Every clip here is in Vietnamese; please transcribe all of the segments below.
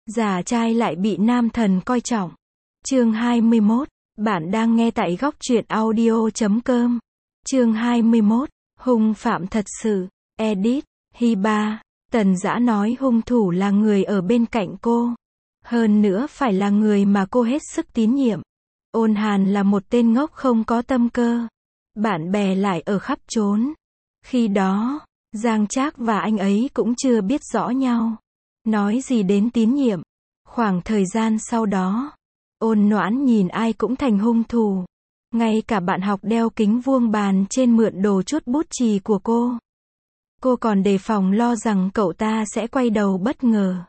Già trai lại bị nam thần coi trọng. Chương 21. Bạn đang nghe tại góc truyện audio.com. Chương 21. Hung phạm thật sự. Edit. Hiba. Tần Dã nói hung thủ là người ở bên cạnh cô. Hơn nữa phải là người mà cô hết sức tín nhiệm. Ôn Hàn là một tên ngốc không có tâm cơ. Bạn bè lại ở khắp trốn. Khi đó, Giang Trác và anh ấy cũng chưa biết rõ nhau. Nói gì đến tín nhiệm. Khoảng thời gian sau đó, Ôn Noãn nhìn ai cũng thành hung thủ. Ngay cả bạn học đeo kính vuông bàn trên mượn đồ chuốt bút chì của cô. Cô còn đề phòng lo rằng cậu ta sẽ quay đầu bất ngờ.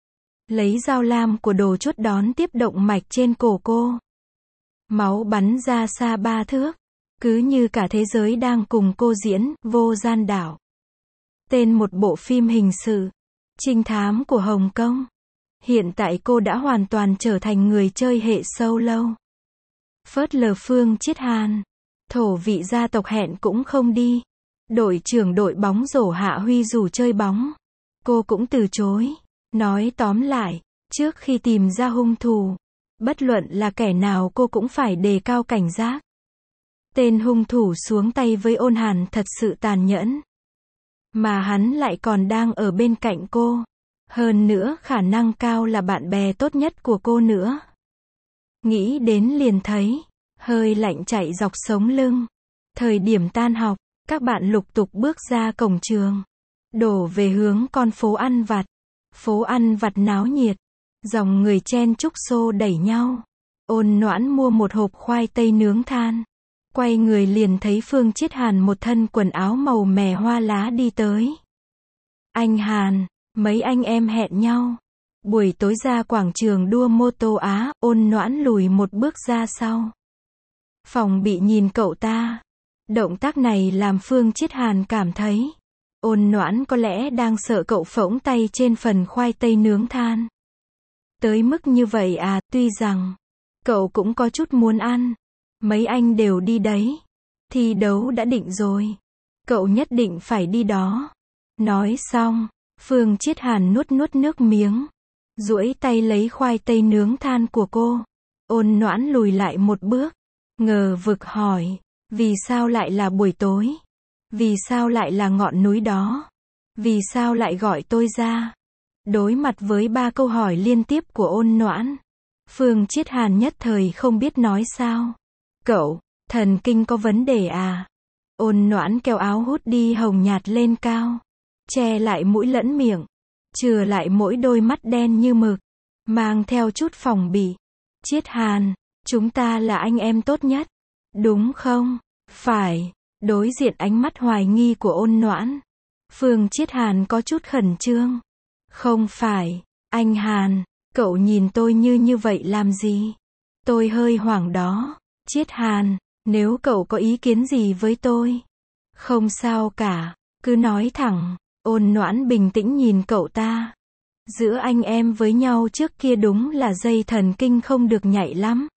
Lấy dao lam của đồ chuốt đón tiếp động mạch trên cổ cô. Máu bắn ra xa 3 thước. Cứ như cả thế giới đang cùng cô diễn Vô Gian Đảo. Tên một bộ phim hình sự, trinh thám của Hồng Kông. Hiện tại cô đã hoàn toàn trở thành người chơi hệ solo. Phớt lờ Phương Chiết Hàn. Thổ vị gia tộc hẹn cũng không đi. Đội trưởng đội bóng rổ Hạ Huy rủ chơi bóng. Cô cũng từ chối. Nói tóm lại, trước khi tìm ra hung thủ, bất luận là kẻ nào cô cũng phải đề cao cảnh giác. Tên hung thủ xuống tay với Ôn Hàn thật sự tàn nhẫn. Mà hắn lại còn đang ở bên cạnh cô. Hơn nữa khả năng cao là bạn bè tốt nhất của cô nữa. Nghĩ đến liền thấy hơi lạnh chạy dọc sống lưng. Thời điểm tan học, các bạn lục tục bước ra cổng trường, đổ về hướng con phố ăn vặt. Phố ăn vặt náo nhiệt, dòng người chen chúc xô đẩy nhau. Ôn Noãn mua một hộp khoai tây nướng than. Quay người liền thấy Phương Chiết Hàn một thân quần áo màu mè hoa lá đi tới. Anh Hàn, mấy anh em hẹn nhau. Buổi tối ra quảng trường đua mô tô Á, Ôn Noãn lùi một bước ra sau. Phòng bị nhìn cậu ta. Động tác này làm Phương Chiết Hàn cảm thấy Ôn Noãn có lẽ đang sợ cậu phỗng tay trên phần khoai tây nướng than. Tới mức như vậy à, tuy rằng cậu cũng có chút muốn ăn. Mấy anh đều đi đấy. Thi đấu đã định rồi. Cậu nhất định phải đi đó. Nói xong, Phương Chiết Hàn nuốt nước miếng. Duỗi tay lấy khoai tây nướng than của cô. Ôn Noãn lùi lại một bước. Ngờ vực hỏi. Vì sao lại là buổi tối? Vì sao lại là ngọn núi đó? Vì sao lại gọi tôi ra? Đối mặt với 3 câu hỏi liên tiếp của Ôn Noãn, Phương Chiết Hàn nhất thời không biết nói sao. Cậu, thần kinh có vấn đề à? Ôn Noãn kéo áo hút đi hồng nhạt lên cao, che lại mũi lẫn miệng, chừa lại mỗi đôi mắt đen như mực, mang theo chút phòng bị. Chiết Hàn, chúng ta là anh em tốt nhất, đúng không? Phải. Đối diện ánh mắt hoài nghi của Ôn Noãn, Phương Chiết Hàn có chút khẩn trương. Không phải, anh Hàn, cậu nhìn tôi như vậy làm gì? Tôi hơi hoảng đó. Chiết Hàn, nếu cậu có ý kiến gì với tôi, không sao cả, cứ nói thẳng. Ôn Noãn bình tĩnh nhìn cậu ta. Giữa anh em với nhau trước kia đúng là dây thần kinh không được nhạy lắm.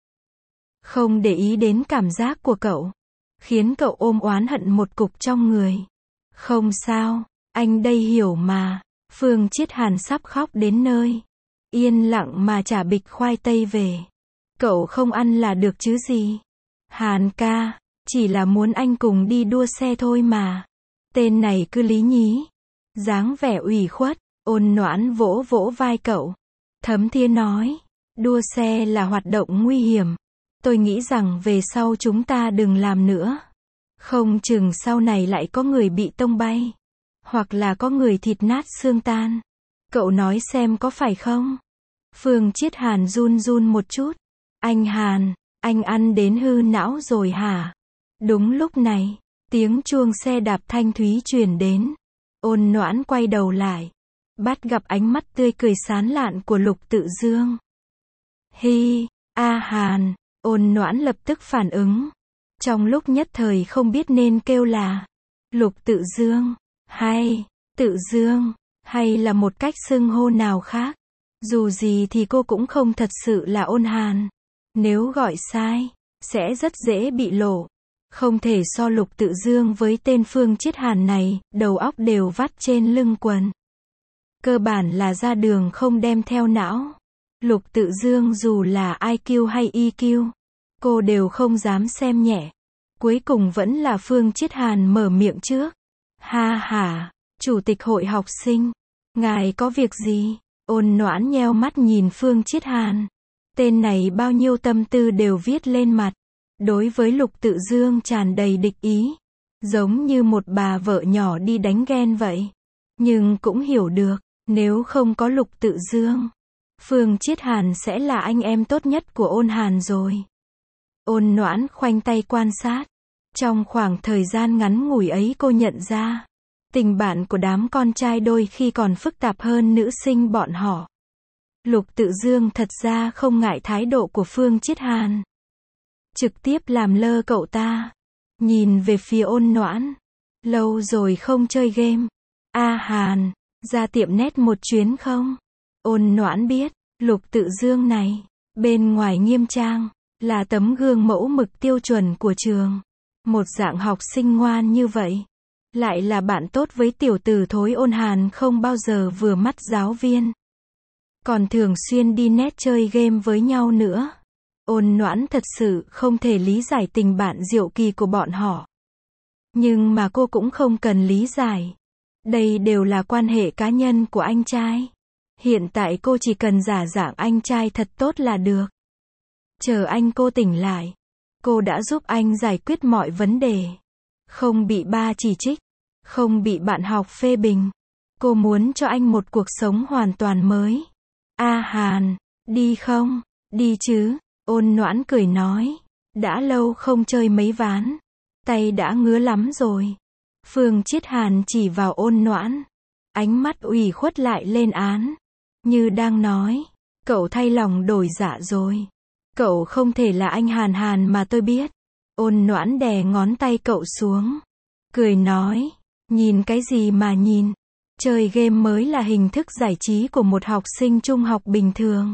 Không để ý đến cảm giác của cậu, khiến cậu ôm oán hận một cục trong người. Không sao, anh đây hiểu mà. Phương Chiết Hàn sắp khóc đến nơi. Yên lặng mà trả bịch khoai tây về. Cậu không ăn là được chứ gì. Hàn ca, chỉ là muốn anh cùng đi đua xe thôi mà. Tên này cứ lý nhí. Dáng vẻ ủy khuất. Ôn Noãn vỗ vỗ vai cậu. Thấm thía nói. Đua xe là hoạt động nguy hiểm. Tôi nghĩ rằng về sau chúng ta đừng làm nữa. Không chừng sau này lại có người bị tông bay. Hoặc là có người thịt nát xương tan. Cậu nói xem có phải không? Phương Chiết Hàn run một chút. Anh Hàn, anh ăn đến hư não rồi hả? Đúng lúc này, tiếng chuông xe đạp thanh thúy truyền đến. Ôn Noãn quay đầu lại, bắt gặp ánh mắt tươi cười sán lạn của Lục Tự Dương. Hi, Hàn. Ôn Noãn lập tức phản ứng. Trong lúc nhất thời không biết nên kêu là Lục Tự Dương, hay Tự Dương, hay là một cách xưng hô nào khác. Dù gì thì cô cũng không thật sự là Ôn Hàn. Nếu gọi sai, sẽ rất dễ bị lộ. Không thể so Lục Tự Dương với tên Phương Chiết Hàn này, đầu óc đều vắt trên lưng quần. Cơ bản là ra đường không đem theo não. Lục Tự Dương dù là IQ hay EQ, cô đều không dám xem nhẹ. Cuối cùng vẫn là Phương Chiết Hàn mở miệng trước. Ha ha, chủ tịch hội học sinh, ngài có việc gì? Ôn Noãn nheo mắt nhìn Phương Chiết Hàn. Tên này bao nhiêu tâm tư đều viết lên mặt. Đối với Lục Tự Dương tràn đầy địch ý. Giống như một bà vợ nhỏ đi đánh ghen vậy. Nhưng cũng hiểu được, nếu không có Lục Tự Dương, Phương Chiết Hàn sẽ là anh em tốt nhất của Ôn Hàn rồi. Ôn Noãn khoanh tay quan sát. Trong khoảng thời gian ngắn ngủi ấy cô nhận ra, tình bạn của đám con trai đôi khi còn phức tạp hơn nữ sinh bọn họ. Lục Tự Dương thật ra không ngại thái độ của Phương Chiết Hàn. Trực tiếp làm lơ cậu ta. Nhìn về phía Ôn Noãn. Lâu rồi không chơi game. A Hàn, ra tiệm net một chuyến không? Ôn Noãn biết, Lục Tự Dương này, bên ngoài nghiêm trang, là tấm gương mẫu mực tiêu chuẩn của trường. Một dạng học sinh ngoan như vậy, lại là bạn tốt với tiểu tử thối Ôn Hàn không bao giờ vừa mắt giáo viên. Còn thường xuyên đi net chơi game với nhau nữa. Ôn Noãn thật sự không thể lý giải tình bạn diệu kỳ của bọn họ. Nhưng mà cô cũng không cần lý giải. Đây đều là quan hệ cá nhân của anh trai. Hiện tại cô chỉ cần giả dạng anh trai thật tốt là được. Chờ anh cô tỉnh lại, cô đã giúp anh giải quyết mọi vấn đề. Không bị ba chỉ trích, không bị bạn học phê bình. Cô muốn cho anh một cuộc sống hoàn toàn mới. A Hàn, đi không? Đi chứ, Ôn Noãn cười nói. Đã lâu không chơi mấy ván. Tay đã ngứa lắm rồi. Phương Chiết Hàn chỉ vào Ôn Noãn. Ánh mắt ủy khuất lại lên án. Như đang nói, cậu thay lòng đổi dạ rồi. Cậu không thể là anh Hàn Hàn mà tôi biết. Ôn Noãn đè ngón tay cậu xuống. Cười nói, nhìn cái gì mà nhìn. Chơi game mới là hình thức giải trí của một học sinh trung học bình thường.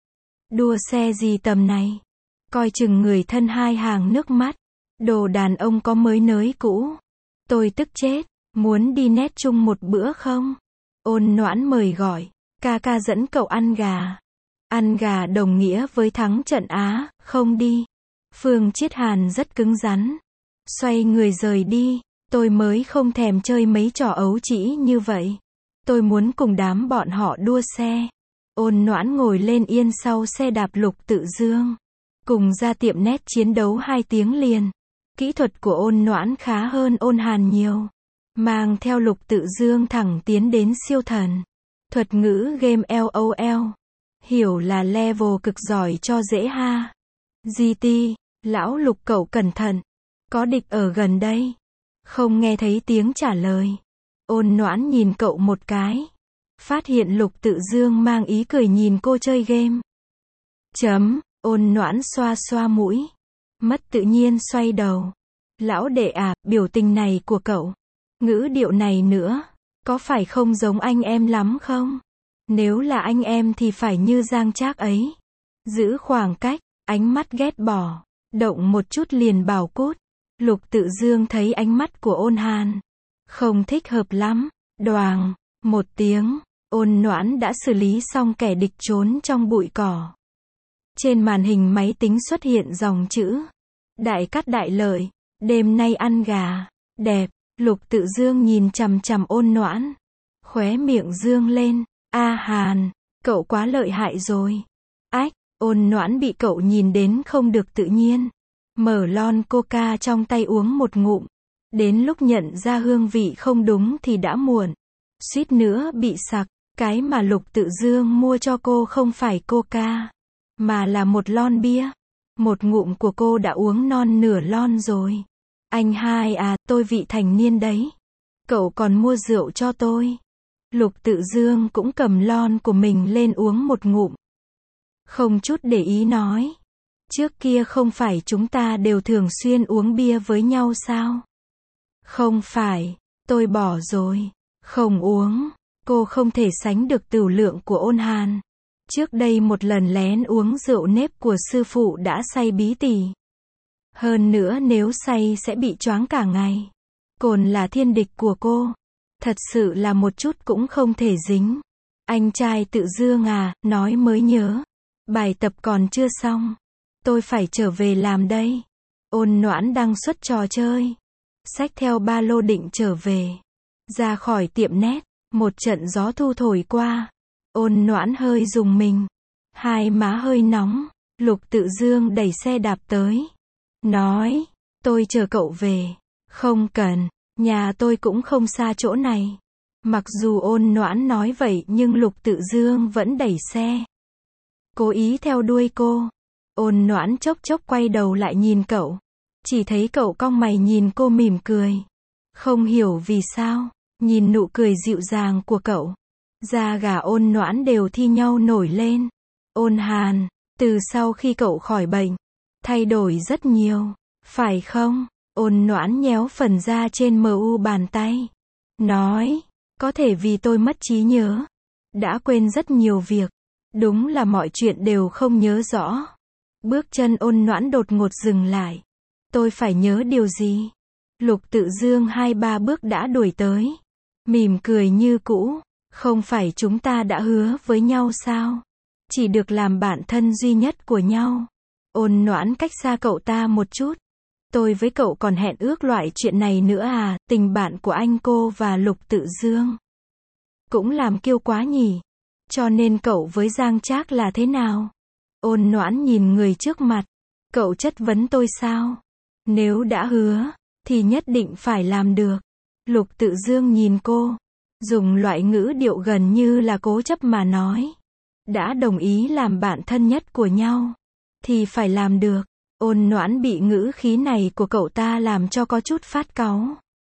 Đua xe gì tầm này. Coi chừng người thân hai hàng nước mắt. Đồ đàn ông có mới nới cũ. Tôi tức chết, muốn đi net chung một bữa không? Ôn Noãn mời gọi, ca ca dẫn cậu ăn gà. Ăn gà đồng nghĩa với thắng trận Á, không đi. Phương Chiết Hàn rất cứng rắn. Xoay người rời đi, tôi mới không thèm chơi mấy trò ấu trĩ như vậy. Tôi muốn cùng đám bọn họ đua xe. Ôn Noãn ngồi lên yên sau xe đạp Lục Tự Dương. Cùng ra tiệm net chiến đấu 2 tiếng liền. Kỹ thuật của Ôn Noãn khá hơn Ôn Hàn nhiều. Mang theo Lục Tự Dương thẳng tiến đến siêu thần. Thuật ngữ game LOL. Hiểu là level cực giỏi cho dễ ha. GT, lão Lục cậu cẩn thận. Có địch ở gần đây. Không nghe thấy tiếng trả lời. Ôn Noãn nhìn cậu một cái. Phát hiện Lục Tự Dương mang ý cười nhìn cô chơi game. Ôn Noãn xoa xoa mũi. Mất tự nhiên xoay đầu. Lão đệ à, biểu tình này của cậu. Ngữ điệu này nữa. Có phải không giống anh em lắm không? Nếu là anh em thì phải như Giang Trác ấy. Giữ khoảng cách, ánh mắt ghét bỏ. Động một chút liền bảo cút. Lục Tự Dương thấy ánh mắt của Ôn Hàn. Không thích hợp lắm. Đoàng, một tiếng. Ôn Noãn đã xử lý xong kẻ địch trốn trong bụi cỏ. Trên màn hình máy tính xuất hiện dòng chữ. Đại cát đại lợi. Đêm nay ăn gà. Đẹp. Lục Tự Dương nhìn chằm chằm Ôn Noãn. Khóe miệng dương lên. A Hàn, cậu quá lợi hại rồi. Ách, Ôn Noãn bị cậu nhìn đến không được tự nhiên. Mở lon coca trong tay uống một ngụm. Đến lúc nhận ra hương vị không đúng thì đã muộn. Suýt nữa bị sặc. Cái mà Lục Tự Dương mua cho cô không phải coca, mà là một lon bia. Một ngụm của cô đã uống non nửa lon rồi. Anh hai à, tôi vị thành niên đấy. Cậu còn mua rượu cho tôi. Lục Tự Dương cũng cầm lon của mình lên uống một ngụm. Không chút để ý nói. Trước kia không phải chúng ta đều thường xuyên uống bia với nhau sao? Không phải, tôi bỏ rồi. Không uống. Cô không thể sánh được tửu lượng của Ôn Hàn. Trước đây một lần lén uống rượu nếp của sư phụ đã say bí tỉ. Hơn nữa nếu say sẽ bị choáng cả ngày. Cồn là thiên địch của cô. Thật sự là một chút cũng không thể dính. Anh trai Tự Dương à, nói mới nhớ. Bài tập còn chưa xong. Tôi phải trở về làm đây. Ôn Noãn đăng xuất trò chơi. Xách theo ba lô định trở về. Ra khỏi tiệm nét, một trận gió thu thổi qua. Ôn Noãn hơi rùng mình. Hai má hơi nóng. Lục Tự Dương đẩy xe đạp tới. Nói, tôi chờ cậu về. Không cần, nhà tôi cũng không xa chỗ này. Mặc dù Ôn Noãn nói vậy nhưng Lục Tự Dương vẫn đẩy xe. Cố ý theo đuôi cô. Ôn Noãn chốc chốc quay đầu lại nhìn cậu. Chỉ thấy cậu cong mày nhìn cô mỉm cười. Không hiểu vì sao, nhìn nụ cười dịu dàng của cậu. Da gà Ôn Noãn đều thi nhau nổi lên. Ôn Hàn, từ sau khi cậu khỏi bệnh, thay đổi rất nhiều, phải không? Ôn Noãn nhéo phần da trên mu bàn tay. Nói, có thể vì tôi mất trí nhớ. Đã quên rất nhiều việc. Đúng là mọi chuyện đều không nhớ rõ. Bước chân Ôn Noãn đột ngột dừng lại. Tôi phải nhớ điều gì? Lục Tự Dương 2-3 bước đã đuổi tới. Mỉm cười như cũ. Không phải chúng ta đã hứa với nhau sao? Chỉ được làm bạn thân duy nhất của nhau. Ôn Noãn cách xa cậu ta một chút. Tôi với cậu còn hẹn ước loại chuyện này nữa à? Tình bạn của anh cô và Lục Tự Dương cũng làm kiêu quá nhỉ? Cho nên cậu với Giang Trác là thế nào? Ôn Noãn nhìn người trước mặt. Cậu chất vấn tôi sao? Nếu đã hứa, thì nhất định phải làm được. Lục Tự Dương nhìn cô. Dùng loại ngữ điệu gần như là cố chấp mà nói. Đã đồng ý làm bạn thân nhất của nhau, thì phải làm được. Ôn Noãn bị ngữ khí này của cậu ta làm cho có chút phát cáu.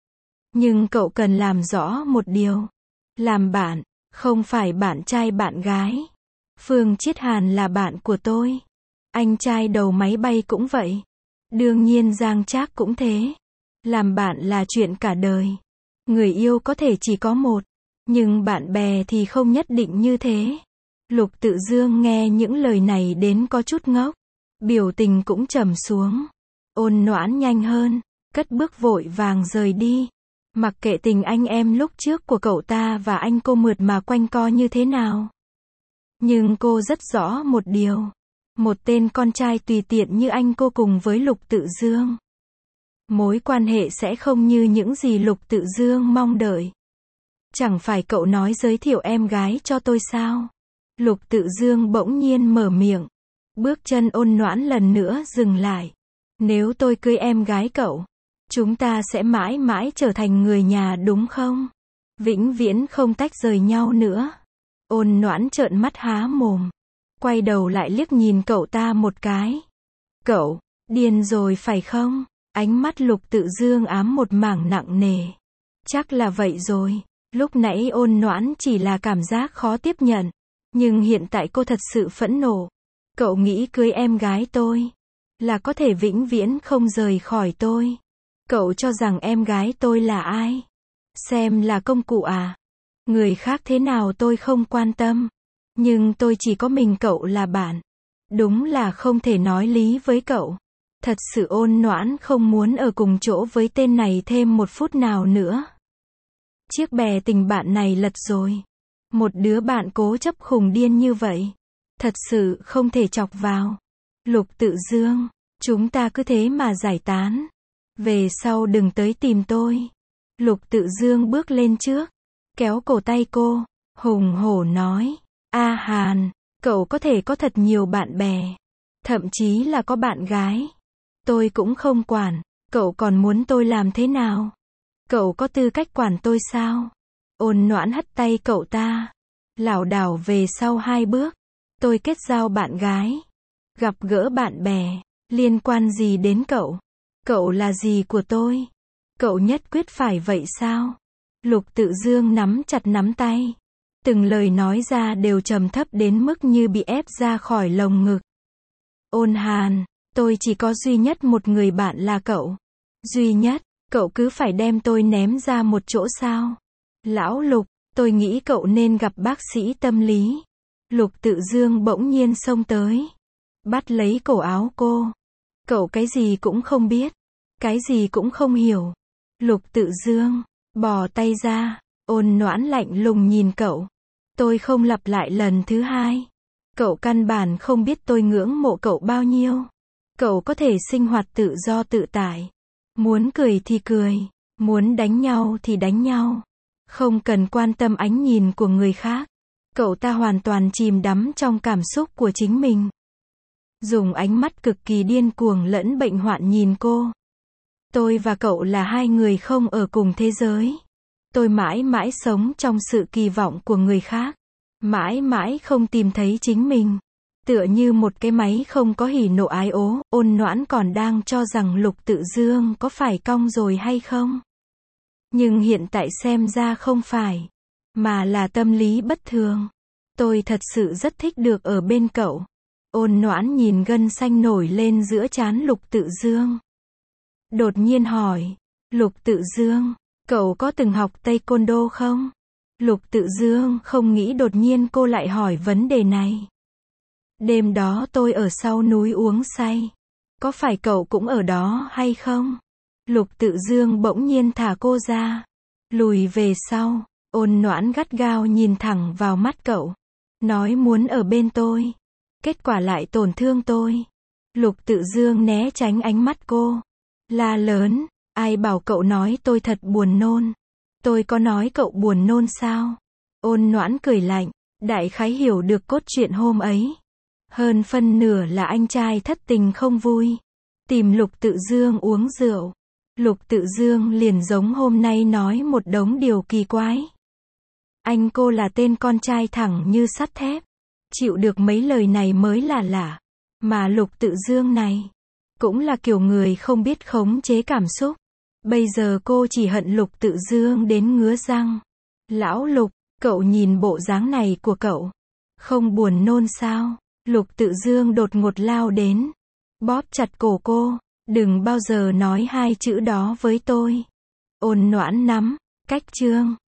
Nhưng cậu cần làm rõ một điều. Làm bạn, không phải bạn trai bạn gái. Phương Chiết Hàn là bạn của tôi. Anh trai đầu máy bay cũng vậy. Đương nhiên Giang Trác cũng thế. Làm bạn là chuyện cả đời. Người yêu có thể chỉ có một, nhưng bạn bè thì không nhất định như thế. Lục Tự Dương nghe những lời này đến có chút ngốc. Biểu tình cũng trầm xuống. Ôn Noãn nhanh hơn, cất bước vội vàng rời đi. Mặc kệ tình anh em lúc trước của cậu ta và anh cô mượt mà quanh co như thế nào. Nhưng cô rất rõ một điều. Một tên con trai tùy tiện như anh cô cùng với Lục Tự Dương. Mối quan hệ sẽ không như những gì Lục Tự Dương mong đợi. Chẳng phải cậu nói giới thiệu em gái cho tôi sao? Lục Tự Dương bỗng nhiên mở miệng. Bước chân Ôn Noãn lần nữa dừng lại. Nếu tôi cưới em gái cậu, chúng ta sẽ mãi mãi trở thành người nhà đúng không? Vĩnh viễn không tách rời nhau nữa. Ôn Noãn trợn mắt há mồm. Quay đầu lại liếc nhìn cậu ta một cái. Cậu, điên rồi phải không? Ánh mắt Lục Tự Dương ám một mảng nặng nề. Chắc là vậy rồi. Lúc nãy Ôn Noãn chỉ là cảm giác khó tiếp nhận. Nhưng hiện tại cô thật sự phẫn nộ. Cậu nghĩ cưới em gái tôi là có thể vĩnh viễn không rời khỏi tôi. Cậu cho rằng em gái tôi là ai? Xem là công cụ à? Người khác thế nào tôi không quan tâm. Nhưng tôi chỉ có mình cậu là bạn. Đúng là không thể nói lý với cậu. Thật sự Ôn Noãn không muốn ở cùng chỗ với tên này thêm một phút nào nữa. Chiếc bè tình bạn này lật rồi. Một đứa bạn cố chấp khùng điên như vậy. Thật sự không thể chọc vào. Lục Tự Dương, chúng ta cứ thế mà giải tán. Về sau đừng tới tìm tôi. Lục Tự Dương bước lên trước, kéo cổ tay cô, hùng hổ nói. A Hàn, cậu có thể có thật nhiều bạn bè. Thậm chí là có bạn gái. Tôi cũng không quản. Cậu còn muốn tôi làm thế nào? Cậu có tư cách quản tôi sao? Ôn Noãn hất tay cậu ta. Lảo đảo về sau 2 bước. Tôi kết giao bạn gái. Gặp gỡ bạn bè. Liên quan gì đến cậu? Cậu là gì của tôi? Cậu nhất quyết phải vậy sao? Lục Tự Dương nắm chặt nắm tay. Từng lời nói ra đều trầm thấp đến mức như bị ép ra khỏi lồng ngực. Ôn Hàn, tôi chỉ có duy nhất một người bạn là cậu. Duy nhất, cậu cứ phải đem tôi ném ra một chỗ sao? Lão Lục, tôi nghĩ cậu nên gặp bác sĩ tâm lý. Lục Tự Dương bỗng nhiên xông tới. Bắt lấy cổ áo cô. Cậu cái gì cũng không biết. Cái gì cũng không hiểu. Lục Tự Dương, bỏ tay ra. Ôn Noãn lạnh lùng nhìn cậu. Tôi không lặp lại lần thứ hai. Cậu căn bản không biết tôi ngưỡng mộ cậu bao nhiêu. Cậu có thể sinh hoạt tự do tự tại. Muốn cười thì cười. Muốn đánh nhau thì đánh nhau. Không cần quan tâm ánh nhìn của người khác. Cậu ta hoàn toàn chìm đắm trong cảm xúc của chính mình. Dùng ánh mắt cực kỳ điên cuồng lẫn bệnh hoạn nhìn cô. Tôi và cậu là hai người không ở cùng thế giới. Tôi mãi mãi sống trong sự kỳ vọng của người khác. Mãi mãi không tìm thấy chính mình. Tựa như một cái máy không có hỉ nộ ái ố, Ôn Noãn còn đang cho rằng Lục Tự Dương có phải cong rồi hay không. Nhưng hiện tại xem ra không phải. Mà là tâm lý bất thường. Tôi thật sự rất thích được ở bên cậu. Ôn Noãn nhìn gân xanh nổi lên giữa trán Lục Tự Dương. Đột nhiên hỏi. Lục Tự Dương, cậu có từng học Taekwondo không? Lục Tự Dương không nghĩ đột nhiên cô lại hỏi vấn đề này. Đêm đó tôi ở sau núi uống say. Có phải cậu cũng ở đó hay không? Lục Tự Dương bỗng nhiên thả cô ra. Lùi về sau. Ôn Noãn gắt gao nhìn thẳng vào mắt cậu. Nói muốn ở bên tôi. Kết quả lại tổn thương tôi. Lục Tự Dương né tránh ánh mắt cô. La lớn. Ai bảo cậu nói tôi thật buồn nôn. Tôi có nói cậu buồn nôn sao? Ôn Noãn cười lạnh. Đại khái hiểu được cốt truyện hôm ấy. Hơn phân nửa là anh trai thất tình không vui. Tìm Lục Tự Dương uống rượu. Lục Tự Dương liền giống hôm nay nói một đống điều kỳ quái. Anh cô là tên con trai thẳng như sắt thép. Chịu được mấy lời này mới là lạ. Mà Lục Tự Dương này cũng là kiểu người không biết khống chế cảm xúc. Bây giờ cô chỉ hận Lục Tự Dương đến ngứa răng. Lão Lục, cậu nhìn bộ dáng này của cậu. Không buồn nôn sao? Lục Tự Dương đột ngột lao đến. Bóp chặt cổ cô. Đừng bao giờ nói hai chữ đó với tôi. Ôn Noãn nắm cách chương.